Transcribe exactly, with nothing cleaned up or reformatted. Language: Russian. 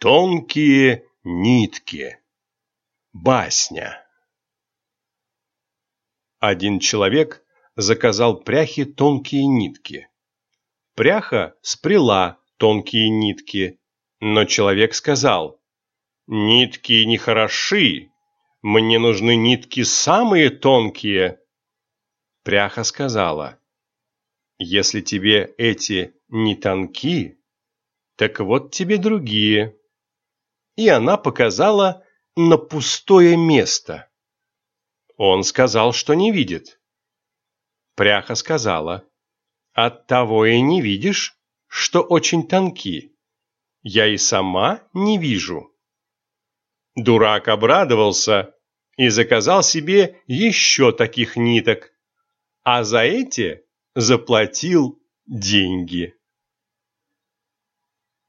Тонкие нитки. Басня. Один человек заказал пряхе тонкие нитки. Пряха спряла тонкие нитки, но человек сказал: «Нитки нехороши, мне нужны нитки самые тонкие». Пряха сказала: «Если тебе эти не тонки, так вот тебе другие». И она показала на пустое место. Он сказал, что не видит. Пряха сказала: «Оттого и не видишь, что очень тонки. Я и сама не вижу». Дурак обрадовался и заказал себе еще таких ниток, а за эти заплатил деньги.